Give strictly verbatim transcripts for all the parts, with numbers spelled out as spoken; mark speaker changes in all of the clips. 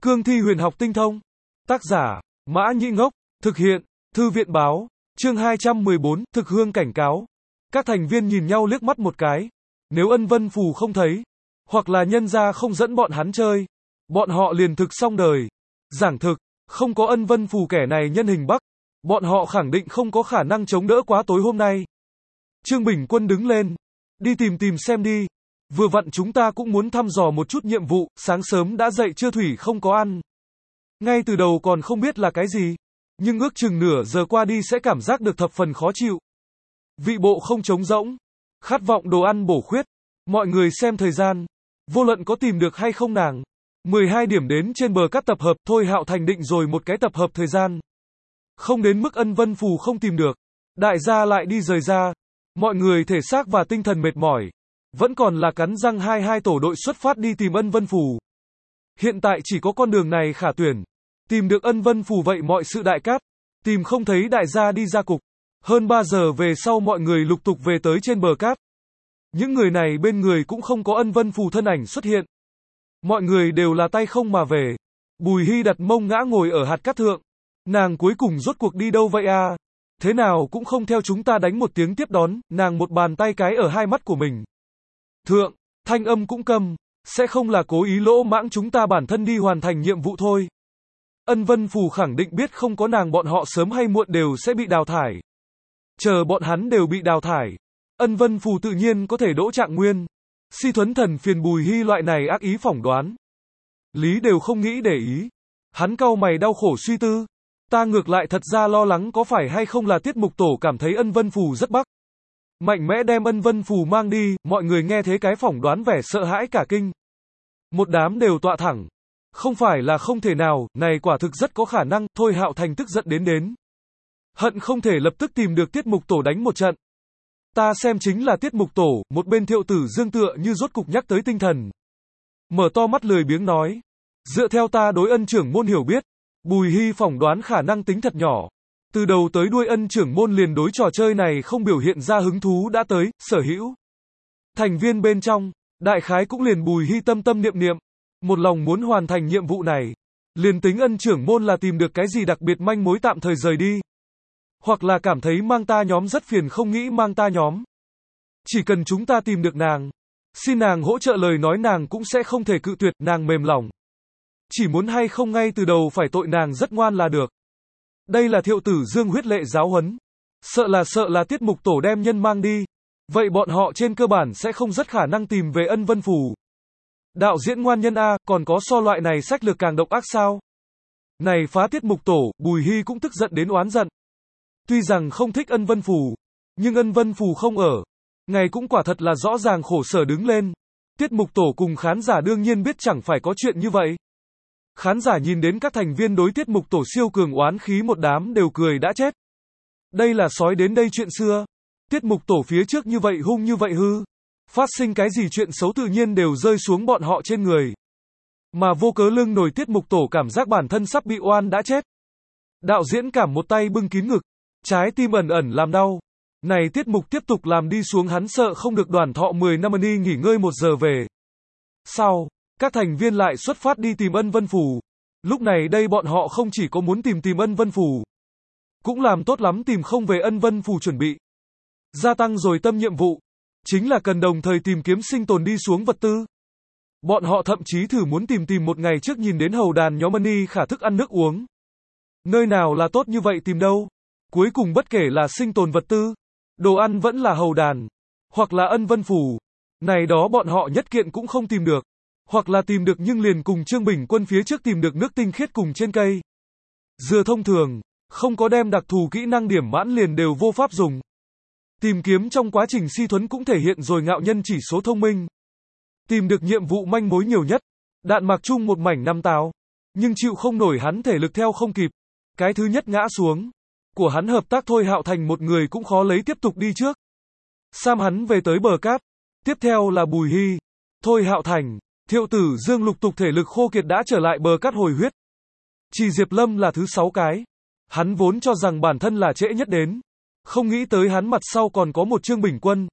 Speaker 1: Cương thi huyền học tinh thông. Tác giả, Mã Nhĩ Ngốc. Thực hiện, Thư viện báo. Chương hai trăm mười bốn, thực hương cảnh cáo. Các thành viên nhìn nhau liếc mắt một cái. Nếu Ân Vân Phù không thấy, hoặc là nhân gia không dẫn bọn hắn chơi, bọn họ liền thực xong đời. Giảng thực, không có Ân Vân Phù kẻ này nhân hình Bắc, bọn họ khẳng định không có khả năng chống đỡ quá tối hôm nay. Trương Bình Quân đứng lên. Đi tìm tìm xem đi. Vừa vặn chúng ta cũng muốn thăm dò một chút nhiệm vụ, sáng sớm đã dậy chưa thủy không có ăn. Ngay từ đầu còn không biết là cái gì, nhưng ước chừng nửa giờ qua đi sẽ cảm giác được thập phần khó chịu. Vị bộ không trống rỗng, khát vọng đồ ăn bổ khuyết. Mọi người xem thời gian, vô luận có tìm được hay không nàng. mười hai điểm đến trên bờ cát tập hợp, Thôi Hạo Thành định rồi một cái tập hợp thời gian. Không đến mức Ân Vân Phù không tìm được, đại gia lại đi rời ra. Mọi người thể xác và tinh thần mệt mỏi, vẫn còn là cắn răng hai hai tổ đội xuất phát đi tìm Ân Vân Phù. Hiện tại chỉ có con đường này khả tuyển. Tìm được Ân Vân Phù vậy mọi sự đại cát, tìm không thấy đại gia đi ra cục. Hơn ba giờ về sau mọi người lục tục về tới trên bờ cát. Những người này bên người cũng không có Ân Vân Phù thân ảnh xuất hiện. Mọi người đều là tay không mà về. Bùi Hy đặt mông ngã ngồi ở hạt cát thượng. Nàng cuối cùng rốt cuộc đi đâu vậy à? Thế nào cũng không theo chúng ta đánh một tiếng tiếp đón, nàng một bàn tay cái ở hai mắt của mình. Thượng, thanh âm cũng câm, sẽ không là cố ý lỗ mãng chúng ta bản thân đi hoàn thành nhiệm vụ thôi. Ân Vân Phù khẳng định biết không có nàng bọn họ sớm hay muộn đều sẽ bị đào thải. Chờ bọn hắn đều bị đào thải, Ân Vân Phù tự nhiên có thể đỗ trạng nguyên. Si Thuấn Thần phiền Bùi Hy loại này ác ý phỏng đoán. Lý đều không nghĩ để ý. Hắn cau mày đau khổ suy tư. Ta ngược lại thật ra lo lắng có phải hay không là Tiết Mục Tổ cảm thấy Ân Vân Phù rất bắc. Mạnh mẽ đem Ân Vân Phù mang đi, mọi người nghe thế cái phỏng đoán vẻ sợ hãi cả kinh. Một đám đều tọa thẳng. Không phải là không thể nào, này quả thực rất có khả năng, Thôi Hạo Thành tức giận đến đến. Hận không thể lập tức tìm được Tiết Mục Tổ đánh một trận. Ta xem chính là Tiết Mục Tổ, một bên Thiệu Tử Dương tựa như rốt cục nhắc tới tinh thần. Mở to mắt lười biếng nói. Dựa theo ta đối Ân trưởng môn hiểu biết, Bùi Hy phỏng đoán khả năng tính thật nhỏ. Từ đầu tới đuôi Ân trưởng môn liền đối trò chơi này không biểu hiện ra hứng thú đã tới, sở hữu. Thành viên bên trong, đại khái cũng liền Bùi Hy tâm tâm niệm niệm. Một lòng muốn hoàn thành nhiệm vụ này. Liền tính Ân trưởng môn là tìm được cái gì đặc biệt manh mối tạm thời rời đi. Hoặc là cảm thấy mang ta nhóm rất phiền không nghĩ mang ta nhóm. Chỉ cần chúng ta tìm được nàng, xin nàng hỗ trợ lời nói nàng cũng sẽ không thể cự tuyệt, nàng mềm lòng. Chỉ muốn hay không ngay từ đầu phải tội nàng rất ngoan là được. Đây là Thiệu Tử Dương huyết lệ giáo huấn. Sợ là sợ là Tiết Mục Tổ đem nhân mang đi. Vậy bọn họ trên cơ bản sẽ không rất khả năng tìm về Ân Vân Phù. Đạo diễn ngoan nhân A, còn có so loại này sách lược càng độc ác sao? Này phá Tiết Mục Tổ, Bùi Hy cũng tức giận đến oán giận. Tuy rằng không thích Ân Vân Phù, nhưng Ân Vân Phù không ở. Ngày cũng quả thật là rõ ràng khổ sở đứng lên. Tiết Mục Tổ cùng khán giả đương nhiên biết chẳng phải có chuyện như vậy. Khán giả nhìn đến các thành viên đối Tiết Mục Tổ siêu cường oán khí một đám đều cười đã chết. Đây là sói đến đây chuyện xưa. Tiết Mục Tổ phía trước như vậy hung như vậy hư. Phát sinh cái gì chuyện xấu tự nhiên đều rơi xuống bọn họ trên người. Mà vô cớ lưng nổi Tiết Mục Tổ cảm giác bản thân sắp bị oan đã chết. Đạo diễn cảm một tay bưng kín ngực. Trái tim ẩn ẩn làm đau. Này tiết mục tiếp tục làm đi xuống hắn sợ không được đoàn thọ mười năm đi nghỉ ngơi một giờ về. Sau, các thành viên lại xuất phát đi tìm Ân Vân Phù. Lúc này đây bọn họ không chỉ có muốn tìm tìm Ân Vân Phù, cũng làm tốt lắm tìm không về Ân Vân Phù chuẩn bị. Gia tăng rồi tâm nhiệm vụ. Chính là cần đồng thời tìm kiếm sinh tồn đi xuống vật tư. Bọn họ thậm chí thử muốn tìm tìm một ngày trước nhìn đến hầu đàn nhóm Ân khả thức ăn nước uống. Nơi nào là tốt như vậy tìm đâu. Cuối cùng bất kể là sinh tồn vật tư, đồ ăn vẫn là hầu đàn, hoặc là Ân Vân Phù. Này đó bọn họ nhất kiện cũng không tìm được. Hoặc là tìm được nhưng liền cùng Trương Bình Quân phía trước tìm được nước tinh khiết cùng trên cây. Dừa thông thường, không có đem đặc thù kỹ năng điểm mãn liền đều vô pháp dùng. Tìm kiếm trong quá trình Si Thuấn cũng thể hiện rồi ngạo nhân chỉ số thông minh. Tìm được nhiệm vụ manh mối nhiều nhất. Đạn mặc chung một mảnh năm táo. Nhưng chịu không nổi hắn thể lực theo không kịp. Cái thứ nhất ngã xuống. Của hắn hợp tác Thôi Hạo Thành một người cũng khó lấy tiếp tục đi trước. Sam hắn về tới bờ cát. Tiếp theo là Bùi Hy, Thôi Hạo Thành, Thiệu Tử Dương lục tục thể lực khô kiệt đã trở lại bờ cát hồi huyết. Chỉ Diệp Lâm là thứ sáu cái. Hắn vốn cho rằng bản thân là trễ nhất đến. Không nghĩ tới hắn mặt sau còn có một Trương Bình Quân.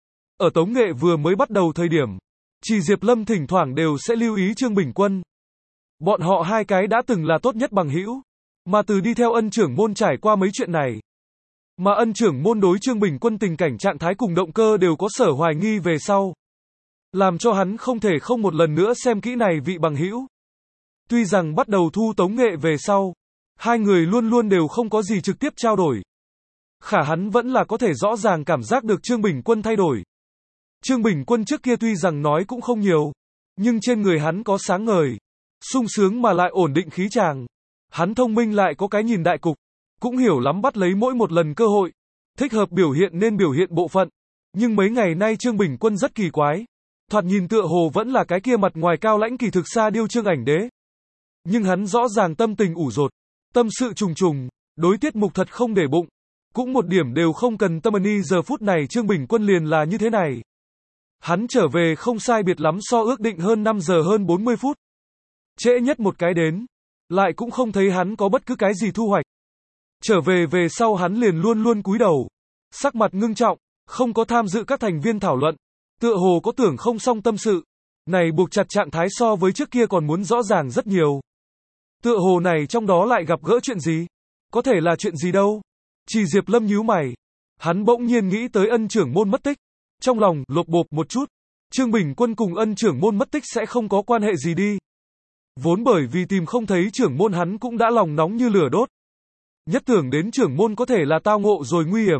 Speaker 1: Ở Tống Nghệ vừa mới bắt đầu thời điểm, chỉ Diệp Lâm thỉnh thoảng đều sẽ lưu ý Trương Bình Quân. Bọn họ hai cái đã từng là tốt nhất bằng hữu. Mà từ đi theo ân trưởng môn trải qua mấy chuyện này. Mà ân trưởng môn đối Trương Bình Quân tình cảnh trạng thái cùng động cơ đều có sở hoài nghi về sau. Làm cho hắn không thể không một lần nữa xem kỹ này vị bằng hữu. Tuy rằng bắt đầu thu tống nghệ về sau, hai người luôn luôn đều không có gì trực tiếp trao đổi. Khả hắn vẫn là có thể rõ ràng cảm giác được Trương Bình Quân thay đổi. Trương Bình Quân trước kia tuy rằng nói cũng không nhiều, nhưng trên người hắn có sáng ngời, sung sướng mà lại ổn định khí tràng. Hắn thông minh lại có cái nhìn đại cục, cũng hiểu lắm bắt lấy mỗi một lần cơ hội, thích hợp biểu hiện nên biểu hiện bộ phận. Nhưng mấy ngày nay Trương Bình Quân rất kỳ quái, thoạt nhìn tựa hồ vẫn là cái kia mặt ngoài cao lãnh kỳ thực xa điêu Trương Ảnh Đế. Nhưng hắn rõ ràng tâm tình ủ rột, tâm sự trùng trùng, đối tiết mục thật không để bụng, cũng một điểm đều không cần tâm ni. Giờ phút này Trương Bình Quân liền là như thế này. Hắn trở về không sai biệt lắm so ước định hơn năm giờ hơn bốn mươi phút. Trễ nhất một cái đến, lại cũng không thấy hắn có bất cứ cái gì thu hoạch. Trở về về sau hắn liền luôn luôn cúi đầu, sắc mặt ngưng trọng, không có tham dự các thành viên thảo luận, tựa hồ có tưởng không xong tâm sự. Này buộc chặt trạng thái so với trước kia còn muốn rõ ràng rất nhiều. Tựa hồ này trong đó lại gặp gỡ chuyện gì? Có thể là chuyện gì đâu? Chỉ Diệp Lâm nhíu mày. Hắn bỗng nhiên nghĩ tới ân trưởng môn mất tích. Trong lòng lột bột một chút. Trương Bình Quân cùng ân trưởng môn mất tích sẽ không có quan hệ gì đi. Vốn bởi vì tìm không thấy trưởng môn hắn cũng đã lòng nóng như lửa đốt. Nhất tưởng đến trưởng môn có thể là tao ngộ rồi nguy hiểm.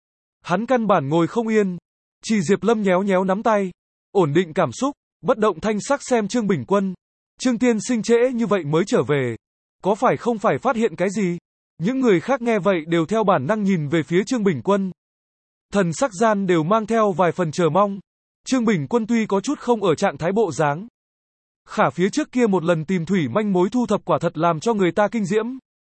Speaker 1: Hắn căn bản ngồi không yên. Chỉ Diệp Lâm nhéo nhéo nắm tay. Ổn định cảm xúc, bất động thanh sắc xem Trương Bình Quân. Trương tiên sinh trễ như vậy mới trở về. Có phải không phải phát hiện cái gì? Những người khác nghe vậy đều theo bản năng nhìn về phía Trương Bình Quân. Thần sắc gian đều mang theo vài phần chờ mong. Trương Bình Quân tuy có chút không ở trạng thái bộ dáng. Khả phía trước kia một lần tìm thủy manh mối thu thập quả thật làm cho người ta kinh diễm.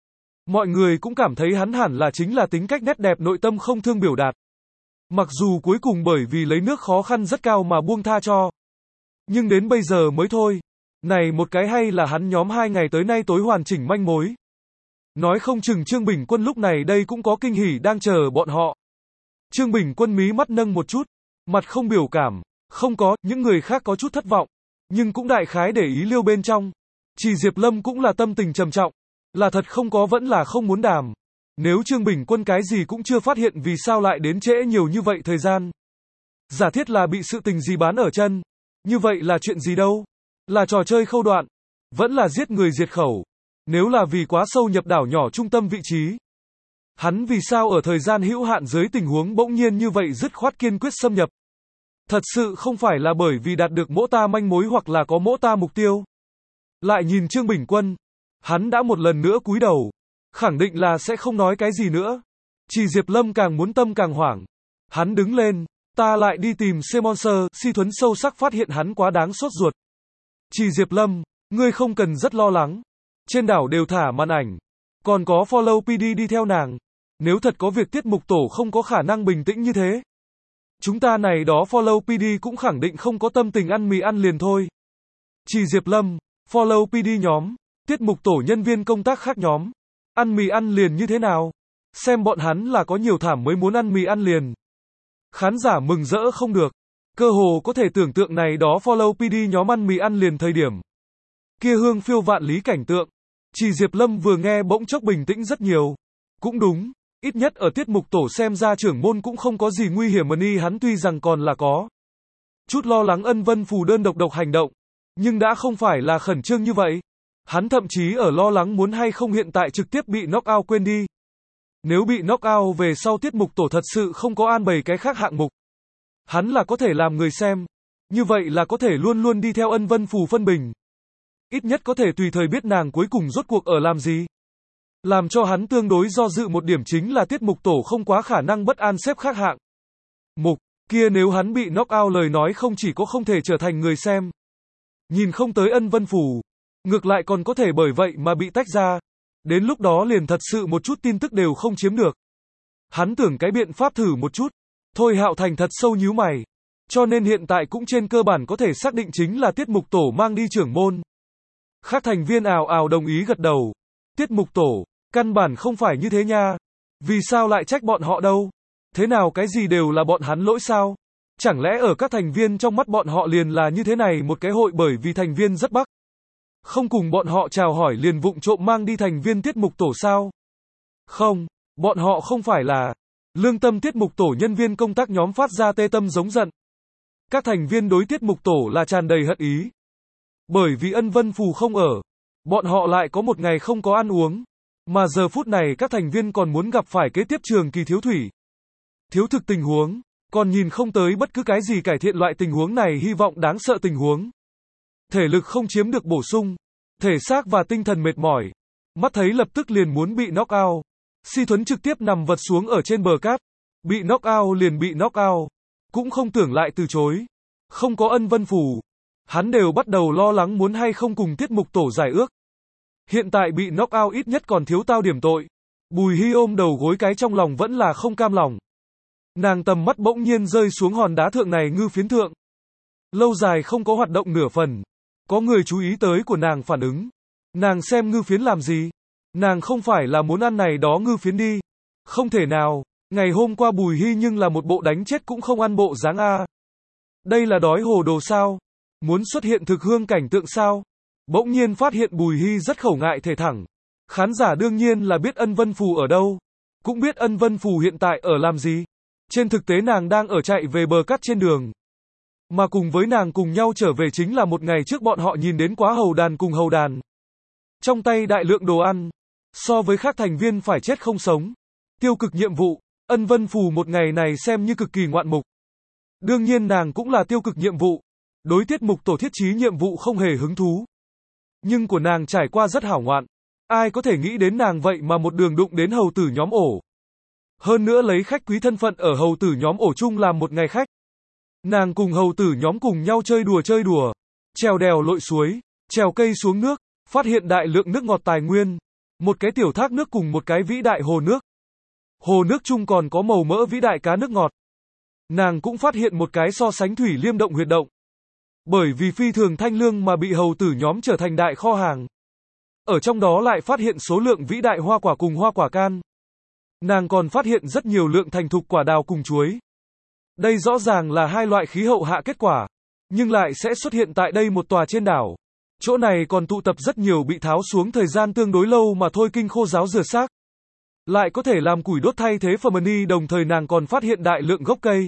Speaker 1: Mọi người cũng cảm thấy hắn hẳn là chính là tính cách nét đẹp nội tâm không thương biểu đạt. Mặc dù cuối cùng bởi vì lấy nước khó khăn rất cao mà buông tha cho. Nhưng đến bây giờ mới thôi. Này một cái hay là hắn nhóm hai ngày tới nay tối hoàn chỉnh manh mối. Nói không chừng Trương Bình Quân lúc này đây cũng có kinh hỉ đang chờ bọn họ. Trương Bình Quân mí mắt nâng một chút, mặt không biểu cảm, không có, những người khác có chút thất vọng, nhưng cũng đại khái để ý liêu bên trong. Chỉ Diệp Lâm cũng là tâm tình trầm trọng, là thật không có vẫn là không muốn đàm. Nếu Trương Bình Quân cái gì cũng chưa phát hiện vì sao lại đến trễ nhiều như vậy thời gian. Giả thiết là bị sự tình gì bán ở chân, như vậy là chuyện gì đâu? Là trò chơi khâu đoạn, vẫn là giết người diệt khẩu. Nếu là vì quá sâu nhập đảo nhỏ trung tâm vị trí, hắn vì sao ở thời gian hữu hạn dưới tình huống bỗng nhiên như vậy dứt khoát kiên quyết xâm nhập? Thật sự không phải là bởi vì đạt được mỗ ta manh mối hoặc là có mỗ ta mục tiêu. Lại nhìn Trương Bình Quân, hắn đã một lần nữa cúi đầu, khẳng định là sẽ không nói cái gì nữa. Chỉ Diệp Lâm càng muốn tâm càng hoảng. Hắn đứng lên, ta lại đi tìm Semonser. Si Thuấn sâu sắc phát hiện hắn quá đáng sốt ruột. Chỉ Diệp Lâm, ngươi không cần rất lo lắng. Trên đảo đều thả màn ảnh. Còn có follow pê đê đi theo nàng. Nếu thật có việc tiết mục tổ không có khả năng bình tĩnh như thế. Chúng ta này đó follow pê đê cũng khẳng định không có tâm tình ăn mì ăn liền thôi. Chỉ Diệp Lâm, follow pê đê nhóm, tiết mục tổ nhân viên công tác khác nhóm. Ăn mì ăn liền như thế nào? Xem bọn hắn là có nhiều thảm mới muốn ăn mì ăn liền. Khán giả mừng rỡ không được. Cơ hồ có thể tưởng tượng này đó follow pê đê nhóm ăn mì ăn liền thời điểm. Kia hương phiêu vạn lý cảnh tượng. Chỉ Diệp Lâm vừa nghe bỗng chốc bình tĩnh rất nhiều. Cũng đúng, ít nhất ở tiết mục tổ xem ra trưởng môn cũng không có gì nguy hiểm mà ni hắn tuy rằng còn là có chút lo lắng Ân Vân Phù đơn độc độc hành động, nhưng đã không phải là khẩn trương như vậy. Hắn thậm chí ở lo lắng muốn hay không hiện tại trực tiếp bị knock out quên đi. Nếu bị knock out về sau tiết mục tổ thật sự không có an bày cái khác hạng mục. Hắn là có thể làm người xem. Như vậy là có thể luôn luôn đi theo Ân Vân Phù phân bình. Ít nhất có thể tùy thời biết nàng cuối cùng rốt cuộc ở làm gì. Làm cho hắn tương đối do dự một điểm chính là tiết mục tổ không quá khả năng bất an xếp khác hạng mục, kia nếu hắn bị knock out lời nói không chỉ có không thể trở thành người xem. Nhìn không tới Ân Vân Phù, ngược lại còn có thể bởi vậy mà bị tách ra. Đến lúc đó liền thật sự một chút tin tức đều không chiếm được. Hắn tưởng cái biện pháp thử một chút. Thôi Hạo Thành thật sâu nhíu mày. Cho nên hiện tại cũng trên cơ bản có thể xác định chính là tiết mục tổ mang đi trưởng môn. Khác thành viên ào ào đồng ý gật đầu. Tiết mục tổ, căn bản không phải như thế nha. Vì sao lại trách bọn họ đâu? Thế nào cái gì đều là bọn hắn lỗi sao? Chẳng lẽ ở các thành viên trong mắt bọn họ liền là như thế này một cái hội bởi vì thành viên rất bắc? Không cùng bọn họ chào hỏi liền vụng trộm mang đi thành viên tiết mục tổ sao? Không, bọn họ không phải là lương tâm tiết mục tổ nhân viên công tác nhóm phát ra tê tâm giống giận. Các thành viên đối tiết mục tổ là tràn đầy hận ý. Bởi vì Ân Vân Phù không ở, bọn họ lại có một ngày không có ăn uống. Mà giờ phút này các thành viên còn muốn gặp phải kế tiếp Trường Kỳ thiếu thủy. Thiếu thực tình huống, còn nhìn không tới bất cứ cái gì cải thiện loại tình huống này, hy vọng đáng sợ tình huống. Thể lực không chiếm được bổ sung, thể xác và tinh thần mệt mỏi, mắt thấy lập tức liền muốn bị knock out. Si Thuấn trực tiếp nằm vật xuống ở trên bờ cát, bị knock out liền bị knock out, cũng không tưởng lại từ chối. Không có Ân Vân Phù, hắn đều bắt đầu lo lắng muốn hay không cùng tiết mục tổ giải ước. Hiện tại bị knock out ít nhất còn thiếu tao điểm tội. Bùi Hy ôm đầu gối cái trong lòng vẫn là không cam lòng. Nàng tầm mắt bỗng nhiên rơi xuống hòn đá thượng này ngư phiến thượng. Lâu dài không có hoạt động nửa phần. Có người chú ý tới của nàng phản ứng. Nàng xem ngư phiến làm gì? Nàng không phải là muốn ăn này đó ngư phiến đi. Không thể nào, ngày hôm qua Bùi Hy nhưng là một bộ đánh chết cũng không ăn bộ dáng a. Đây là đói hồ đồ sao? Muốn xuất hiện thực hương cảnh tượng sao? Bỗng nhiên phát hiện Bùi Hy rất khẩu ngại thể thẳng. Khán giả đương nhiên là biết Ân Vân Phù ở đâu. Cũng biết Ân Vân Phù hiện tại ở làm gì. Trên thực tế nàng đang ở chạy về bờ cát trên đường. Mà cùng với nàng cùng nhau trở về chính là một ngày trước bọn họ nhìn đến quá hầu đàn cùng hầu đàn. Trong tay đại lượng đồ ăn. So với khác thành viên phải chết không sống. Tiêu cực nhiệm vụ. Ân Vân Phù một ngày này xem như cực kỳ ngoạn mục. Đương nhiên nàng cũng là tiêu cực nhiệm vụ. Đối tiết mục tổ thiết trí nhiệm vụ không hề hứng thú. Nhưng của nàng trải qua rất hảo ngoạn. Ai có thể nghĩ đến nàng vậy mà một đường đụng đến hầu tử nhóm ổ. Hơn nữa lấy khách quý thân phận ở hầu tử nhóm ổ chung làm một ngày khách. Nàng cùng hầu tử nhóm cùng nhau chơi đùa chơi đùa. Trèo đèo lội suối, trèo cây xuống nước, phát hiện đại lượng nước ngọt tài nguyên. Một cái tiểu thác nước cùng một cái vĩ đại hồ nước. Hồ nước chung còn có màu mỡ vĩ đại cá nước ngọt. Nàng cũng phát hiện một cái so sánh thủy liêm động huyệt động. Bởi vì phi thường thanh lương mà bị hầu tử nhóm trở thành đại kho hàng. Ở trong đó lại phát hiện số lượng vĩ đại hoa quả cùng hoa quả can. Nàng còn phát hiện rất nhiều lượng thành thục quả đào cùng chuối. Đây rõ ràng là hai loại khí hậu hạ kết quả, nhưng lại sẽ xuất hiện tại đây một tòa trên đảo. Chỗ này còn tụ tập rất nhiều bị tháo xuống thời gian tương đối lâu mà thôi kinh khô ráo rửa xác. Lại có thể làm củi đốt thay thế phẩm ni, đồng thời nàng còn phát hiện đại lượng gốc cây.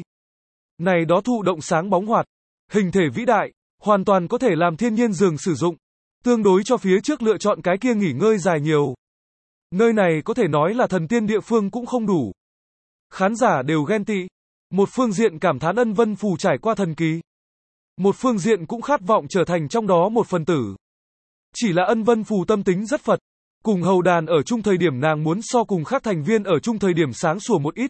Speaker 1: Này đó thụ động sáng bóng hoạt, hình thể vĩ đại, hoàn toàn có thể làm thiên nhiên giường sử dụng. Tương đối cho phía trước lựa chọn cái kia nghỉ ngơi dài nhiều. Nơi này có thể nói là thần tiên địa phương cũng không đủ. Khán giả đều ghen tị. Một phương diện cảm thán Ân Vân Phù trải qua thần kỳ. Một phương diện cũng khát vọng trở thành trong đó một phần tử. Chỉ là Ân Vân Phù tâm tính rất Phật. Cùng hầu đàn ở chung thời điểm nàng muốn so cùng khác thành viên ở chung thời điểm sáng sủa một ít.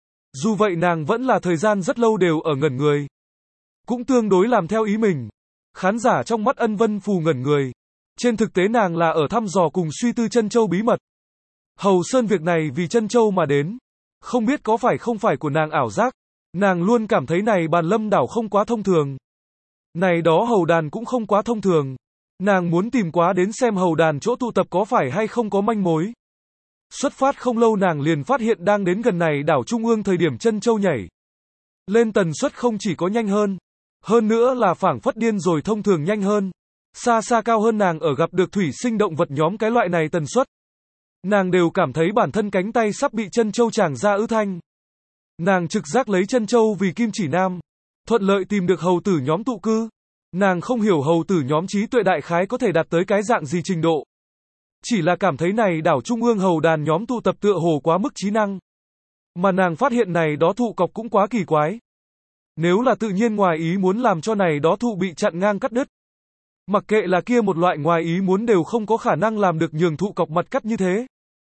Speaker 1: Dù vậy nàng vẫn là thời gian rất lâu đều ở ngẩn người. Cũng tương đối làm theo ý mình. Khán giả trong mắt Ân Vân Phù ngẩn người. Trên thực tế nàng là ở thăm dò cùng suy tư Chân Châu bí mật. Hầu Sơn việc này vì Chân Châu mà đến. Không biết có phải không phải của nàng ảo giác. Nàng luôn cảm thấy này bàn lâm đảo không quá thông thường. Này đó hầu đàn cũng không quá thông thường. Nàng muốn tìm quá đến xem hầu đàn chỗ tụ tập có phải hay không có manh mối. Xuất phát không lâu nàng liền phát hiện đang đến gần này đảo Trung ương thời điểm Chân Châu nhảy lên tần suất không chỉ có nhanh hơn. Hơn nữa là phảng phất điên rồi thông thường nhanh hơn. Xa xa cao hơn nàng ở gặp được thủy sinh động vật nhóm cái loại này tần suất. Nàng đều cảm thấy bản thân cánh tay sắp bị Chân Châu tràng ra ứ thanh. Nàng trực giác lấy Chân Châu vì kim chỉ nam. Thuận lợi tìm được hầu tử nhóm tụ cư. Nàng không hiểu hầu tử nhóm trí tuệ đại khái có thể đạt tới cái dạng gì trình độ. Chỉ là cảm thấy này đảo Trung ương hầu đàn nhóm tụ tập tựa hồ quá mức trí năng. Mà nàng phát hiện này đó thụ cọc cũng quá kỳ quái. Nếu là tự nhiên ngoài ý muốn làm cho này đó thụ bị chặn ngang cắt đứt. Mặc kệ là kia một loại ngoài ý muốn đều không có khả năng làm được nhường thụ cọc mặt cắt như thế.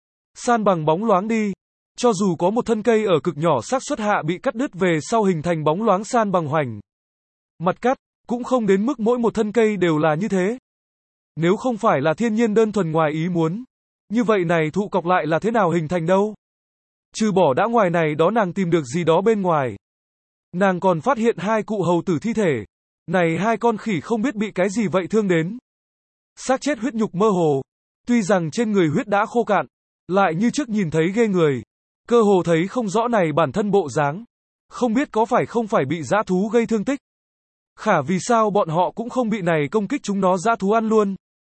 Speaker 1: San bằng bóng loáng đi. Cho dù có một thân cây ở cực nhỏ xác suất hạ bị cắt đứt về sau hình thành bóng loáng san bằng hoành. Mặt cắt, cũng không đến mức mỗi một thân cây đều là như thế. Nếu không phải là thiên nhiên đơn thuần ngoài ý muốn. Như vậy này thụ cọc lại là thế nào hình thành đâu? Trừ bỏ đã ngoài này đó nàng tìm được gì đó bên ngoài. Nàng còn phát hiện hai cụ hầu tử thi thể. Này hai con khỉ không biết bị cái gì vậy thương đến. Xác chết huyết nhục mơ hồ. Tuy rằng trên người huyết đã khô cạn. Lại như trước nhìn thấy ghê người. Cơ hồ thấy không rõ này bản thân bộ dáng. Không biết có phải không phải bị dã thú gây thương tích. Khả vì sao bọn họ cũng không bị này công kích chúng nó dã thú ăn luôn.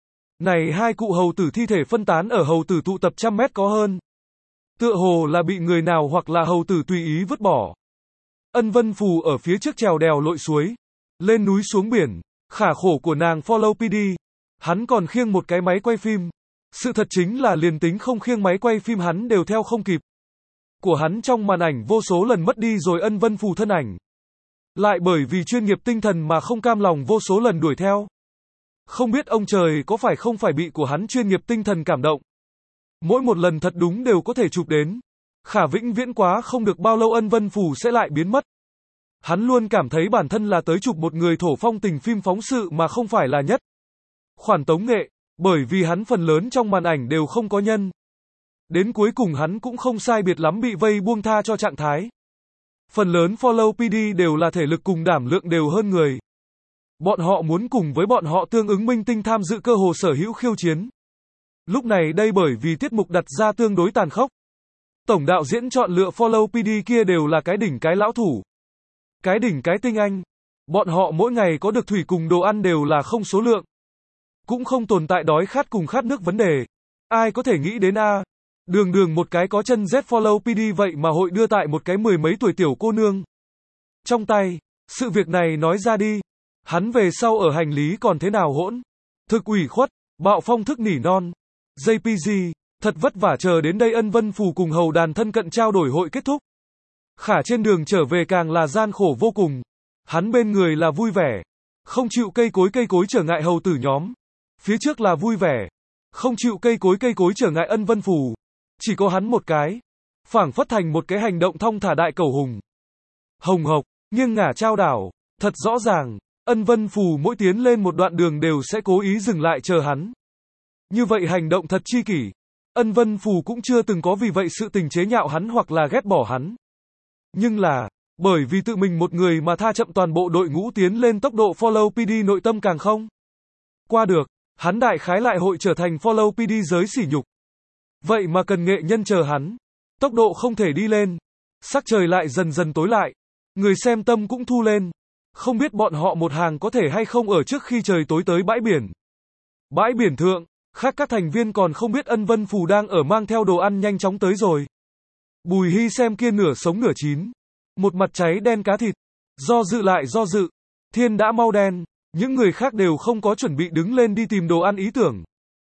Speaker 1: Này hai cụ hầu tử thi thể phân tán ở hầu tử tụ tập trăm mét có hơn. Tựa hồ là bị người nào hoặc là hầu tử tùy ý vứt bỏ. Ân Vân Phù ở phía trước trèo đèo lội suối, lên núi xuống biển, khả khổ của nàng Follow pê đê. Hắn còn khiêng một cái máy quay phim. Sự thật chính là liền tính không khiêng máy quay phim hắn đều theo không kịp. Của hắn trong màn ảnh vô số lần mất đi rồi Ân Vân Phù thân ảnh. Lại bởi vì chuyên nghiệp tinh thần mà không cam lòng vô số lần đuổi theo. Không biết ông trời có phải không phải bị của hắn chuyên nghiệp tinh thần cảm động. Mỗi một lần thật đúng đều có thể chụp đến. Khả vĩnh viễn quá không được bao lâu Ân Vân Phù sẽ lại biến mất. Hắn luôn cảm thấy bản thân là tới chụp một người thổ phong tình phim phóng sự mà không phải là nhất. Khoản tống nghệ, bởi vì hắn phần lớn trong màn ảnh đều không có nhân. Đến cuối cùng hắn cũng không sai biệt lắm bị vây buông tha cho trạng thái. Phần lớn Follow pê đê đều là thể lực cùng đảm lượng đều hơn người. Bọn họ muốn cùng với bọn họ tương ứng minh tinh tham dự cơ hồ sở hữu khiêu chiến. Lúc này đây bởi vì tiết mục đặt ra tương đối tàn khốc. Tổng đạo diễn chọn lựa Follow pê đê kia đều là cái đỉnh cái lão thủ. Cái đỉnh cái tinh anh. Bọn họ mỗi ngày có được thủy cùng đồ ăn đều là không số lượng. Cũng không tồn tại đói khát cùng khát nước vấn đề. Ai có thể nghĩ đến a? Đường đường một cái có chân Z Follow pê đê vậy mà hội đưa tại một cái mười mấy tuổi tiểu cô nương. Trong tay, sự việc này nói ra đi. Hắn về sau ở hành lý còn thế nào hỗn. Thực ủy khuất, bạo phong thức nỉ non. gi pê giê, thật vất vả chờ đến đây Ân Vân Phù cùng hầu đàn thân cận trao đổi hội kết thúc. Khả trên đường trở về càng là gian khổ vô cùng. Hắn bên người là vui vẻ. Không chịu cây cối cây cối trở ngại hầu tử nhóm. Phía trước là vui vẻ. Không chịu cây cối cây cối trở ngại Ân Vân Phù. Chỉ có hắn một cái. Phảng phất thành một cái hành động thong thả đại cầu hùng. Hồng hộc, nghiêng ngả trao đảo. Thật rõ ràng, Ân Vân Phù mỗi tiến lên một đoạn đường đều sẽ cố ý dừng lại chờ hắn. Như vậy hành động thật chi kỷ. Ân Vân Phù cũng chưa từng có vì vậy sự tình chế nhạo hắn hoặc là ghét bỏ hắn. Nhưng là, bởi vì tự mình một người mà tha chậm toàn bộ đội ngũ tiến lên tốc độ Follow pê đê nội tâm càng không qua được, hắn đại khái lại hội trở thành Follow pê đê giới sỉ nhục. Vậy mà cần nghệ nhân chờ hắn. Tốc độ không thể đi lên. Sắc trời lại dần dần tối lại. Người xem tâm cũng thu lên. Không biết bọn họ một hàng có thể hay không ở trước khi trời tối tới bãi biển. Bãi biển thượng, khác các thành viên còn không biết Ân Vân Phù đang ở mang theo đồ ăn nhanh chóng tới rồi. Bùi Hy xem kia nửa sống nửa chín. Một mặt cháy đen cá thịt. Do dự lại do dự. Thiên đã mau đen. Những người khác đều không có chuẩn bị đứng lên đi tìm đồ ăn ý tưởng.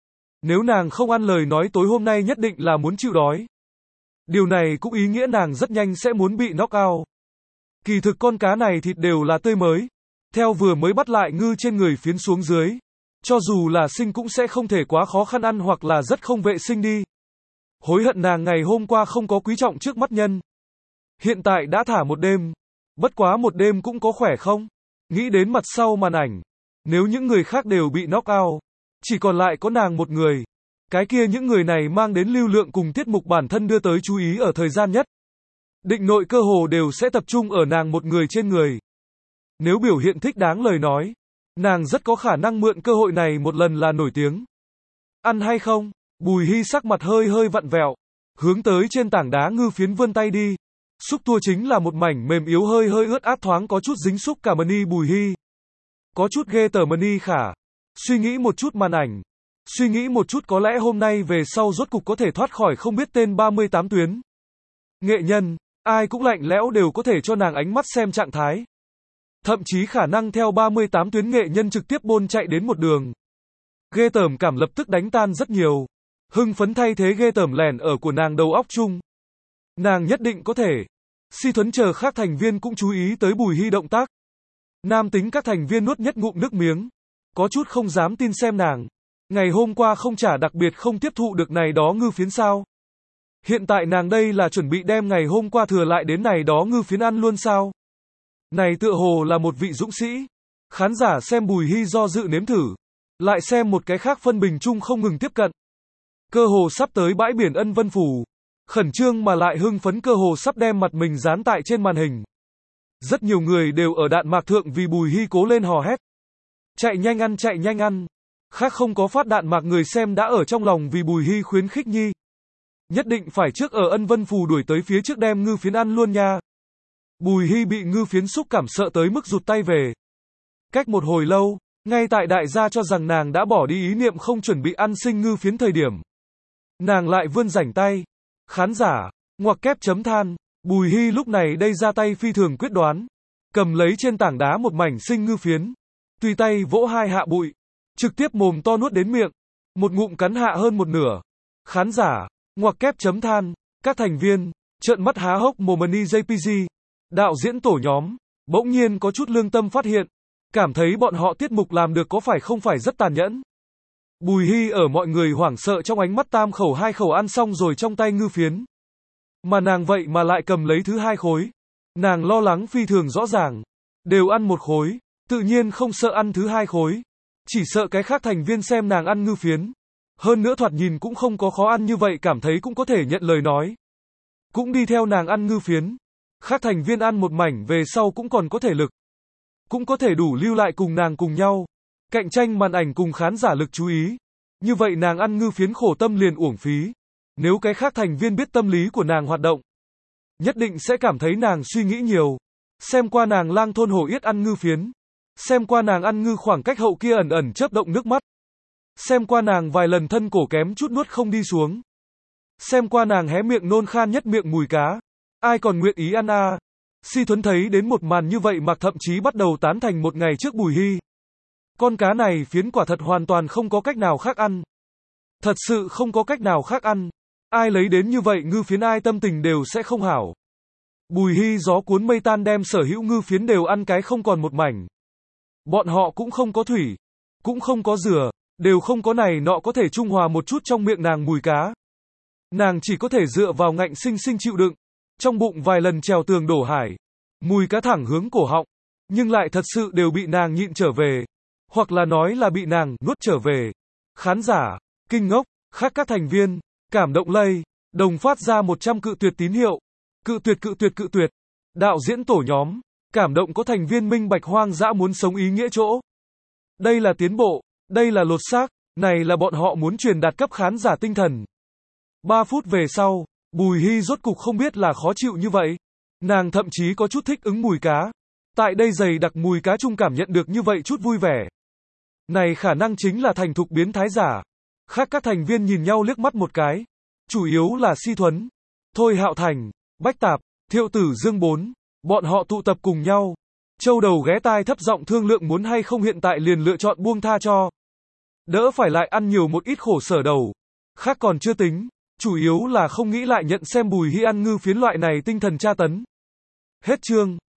Speaker 1: Nếu nàng không ăn lời nói tối hôm nay nhất định là muốn chịu đói. Điều này cũng ý nghĩa nàng rất nhanh sẽ muốn bị knock out. Kỳ thực con cá này thịt đều là tươi mới. Theo vừa mới bắt lại ngư trên người phiến xuống dưới. Cho dù là sinh cũng sẽ không thể quá khó khăn ăn hoặc là rất không vệ sinh đi. Hối hận nàng ngày hôm qua không có quý trọng trước mắt nhân. Hiện tại đã thả một đêm. Bất quá một đêm cũng có khỏe không? Nghĩ đến mặt sau màn ảnh. Nếu những người khác đều bị knock out. Chỉ còn lại có nàng một người. Cái kia những người này mang đến lưu lượng cùng tiết mục bản thân đưa tới chú ý ở thời gian nhất. Định nội cơ hồ đều sẽ tập trung ở nàng một người trên người. Nếu biểu hiện thích đáng lời nói, nàng rất có khả năng mượn cơ hội này một lần là nổi tiếng. Ăn hay không? Bùi Hy sắc mặt hơi hơi vặn vẹo, hướng tới trên tảng đá ngư phiến vươn tay đi. Xúc tua chính là một mảnh mềm yếu hơi hơi ướt át thoáng có chút dính xúc cả mani Bùi Hy. Có chút ghê tởm mani khả. Suy nghĩ một chút màn ảnh. Suy nghĩ một chút có lẽ hôm nay về sau rốt cục có thể thoát khỏi không biết tên ba mươi tám tuyến. Nghệ nhân, ai cũng lạnh lẽo đều có thể cho nàng ánh mắt xem trạng thái. Thậm chí khả năng theo ba mươi tám tuyến nghệ nhân trực tiếp bôn chạy đến một đường. Ghê tởm cảm lập tức đánh tan rất nhiều. Hưng phấn thay thế ghê tởm lẻn ở của nàng đầu óc chung. Nàng nhất định có thể. Si Thuấn chờ khác thành viên cũng chú ý tới Bùi Hy động tác. Nam tính các thành viên nuốt nhất ngụm nước miếng. Có chút không dám tin xem nàng. Ngày hôm qua không trả đặc biệt không tiếp thụ được này đó ngư phiến sao. Hiện tại nàng đây là chuẩn bị đem ngày hôm qua thừa lại đến này đó ngư phiến ăn luôn sao. Này tựa hồ là một vị dũng sĩ. Khán giả xem Bùi Hy do dự nếm thử. Lại xem một cái khác phân bình chung không ngừng tiếp cận. Cơ hồ sắp tới bãi biển Ân Vân Phù. Khẩn trương mà lại hưng phấn cơ hồ sắp đem mặt mình dán tại trên màn hình. Rất nhiều người đều ở đạn mạc thượng vì Bùi Hy cố lên hò hét. Chạy nhanh ăn chạy nhanh ăn. Khác không có phát đạn mạc người xem đã ở trong lòng vì Bùi Hy khuyến khích nhi. Nhất định phải trước ở Ân Vân Phù đuổi tới phía trước đem ngư phiến ăn luôn nha. Bùi Hy bị ngư phiến xúc cảm sợ tới mức rụt tay về. Cách một hồi lâu, Ngay tại đại gia cho rằng nàng đã bỏ đi ý niệm không chuẩn bị ăn sinh ngư phiến thời điểm. Nàng lại vươn rảnh tay. Khán giả, ngoặc kép chấm than, Bùi Hy lúc này đây ra tay phi thường quyết đoán. Cầm lấy trên tảng đá một mảnh sinh ngư phiến. Tùy tay vỗ hai hạ bụi. Trực tiếp mồm to nuốt đến miệng. Một ngụm cắn hạ hơn một nửa. Khán giả, ngoặc kép chấm than, các thành viên, trợn mắt há hốc mồm jay pê giê. Đạo diễn tổ nhóm, bỗng nhiên có chút lương tâm phát hiện. Cảm thấy bọn họ tiết mục làm được có phải không phải rất tàn nhẫn. Bùi Hy ở mọi người hoảng sợ trong ánh mắt tam khẩu hai khẩu ăn xong rồi trong tay ngư phiến. Mà nàng vậy mà lại cầm lấy thứ hai khối. Nàng lo lắng phi thường rõ ràng. Đều ăn một khối, tự nhiên không sợ ăn thứ hai khối. Chỉ sợ cái khác thành viên xem nàng ăn ngư phiến. Hơn nữa thoạt nhìn cũng không có khó ăn như vậy, cảm thấy cũng có thể nhận lời nói. Cũng đi theo nàng ăn ngư phiến. Khác thành viên ăn một mảnh về sau cũng còn có thể lực. Cũng có thể đủ lưu lại cùng nàng cùng nhau. Cạnh tranh màn ảnh cùng khán giả lực chú ý. Như vậy nàng ăn ngư phiến khổ tâm liền uổng phí. Nếu cái khác thành viên biết tâm lý của nàng hoạt động, nhất định sẽ cảm thấy nàng suy nghĩ nhiều. Xem qua nàng lang thôn hổ yết ăn ngư phiến. Xem qua nàng ăn ngư khoảng cách hậu kia ẩn ẩn chớp động nước mắt. Xem qua nàng vài lần thân cổ kém chút nuốt không đi xuống. Xem qua nàng hé miệng nôn khan nhất miệng mùi cá. Ai còn nguyện ý ăn à? Si Thuấn thấy đến một màn như vậy mặc thậm chí bắt đầu tán thành một ngày trước Bùi Hy. Con cá này phiến quả thật hoàn toàn không có cách nào khác ăn. Thật sự không có cách nào khác ăn. Ai lấy đến như vậy ngư phiến ai tâm tình đều sẽ không hảo. Bùi Hy gió cuốn mây tan đem sở hữu ngư phiến đều ăn cái không còn một mảnh. Bọn họ cũng không có thủy, cũng không có dừa, đều không có này nọ có thể trung hòa một chút trong miệng nàng mùi cá. Nàng chỉ có thể dựa vào ngạnh sinh sinh chịu đựng. Trong bụng vài lần trèo tường đổ hải. Mùi cá thẳng hướng cổ họng. Nhưng lại thật sự đều bị nàng nhịn trở về. Hoặc là nói là bị nàng nuốt trở về. Khán giả, kinh ngốc, khác các thành viên, cảm động lây, đồng phát ra một trăm cự tuyệt tín hiệu. Cự tuyệt cự tuyệt cự tuyệt. Đạo diễn tổ nhóm, cảm động có thành viên minh bạch hoang dã muốn sống ý nghĩa chỗ. Đây là tiến bộ, đây là lột xác, này là bọn họ muốn truyền đạt cấp khán giả tinh thần. Ba phút về sau, Bùi Hy rốt cục không biết là khó chịu như vậy. Nàng thậm chí có chút thích ứng mùi cá. Tại đây dày đặc mùi cá chung cảm nhận được như vậy chút vui vẻ. Này khả năng chính là thành thục biến thái giả. Khác các thành viên nhìn nhau liếc mắt một cái. Chủ yếu là Si Thuấn, Thôi Hạo Thành, Bách Tạp, Thiệu Tử Dương bốn. Bọn họ tụ tập cùng nhau. Châu đầu ghé tai thấp giọng thương lượng muốn hay không hiện tại liền lựa chọn buông tha cho. Đỡ phải lại ăn nhiều một ít khổ sở đầu. Khác còn chưa tính. Chủ yếu là không nghĩ lại nhận xem Bùi Hy ăn ngư phiến loại này tinh thần tra tấn. Hết chương.